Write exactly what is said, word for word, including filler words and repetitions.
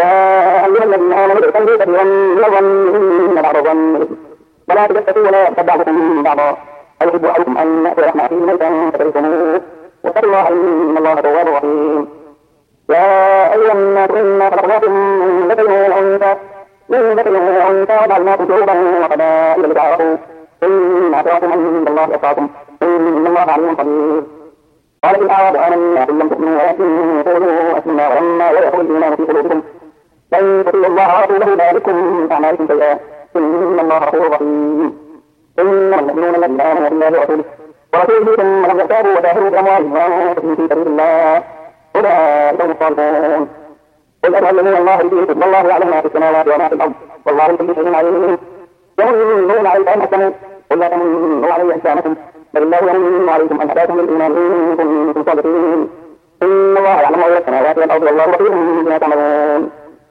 يا أيها الذين آمنوا اجتنبوا كثيرا من الظن إن بعض الظن إثم ولا تجسسوا ولا يغتب بعضكم بعضا أيحب أحدكم أن يأكل لحم أخيه ميتا فكرهتموه واتقوا الله إن الله تواب رحيم. يا أيها الناس إنا خلقناكم من ذكر وأنثى من ذكر وأنثى وجعلناكم شعوبا وقبائل لتعارفوا إن أكرمكم عند الله أتقاكم إن الله عليم خبير. قالت الأعراب آمنا قل لم تؤمنوا ولكن قولوا أسلمنا ولما يدخل الإيمان في قلوبكم لن تطيعوا الله ورسوله لا يلدكم من أعمالكم شيئا إن الله غفور رحيم. إنما المؤمنون الذين آمنوا بالله ورسوله ورسوله ثم لم يرتابوا وجاهدوا بأموالهم وأنفسهم في سبيل الله أولئك هم الصالحون. قل أتعلمون الله بدينكم والله يعلم ما في السماوات وما في الأرض والله بكل شيء عليم. يمنون عليك أن أسلموا قل لا تمنوا علي إسلامكم بل الله يمن عليكم أن هداكم للإيمان إن كنتم صادقين. إن الله يعلم غيب السماوات والأرض والله بصير بما تعملون.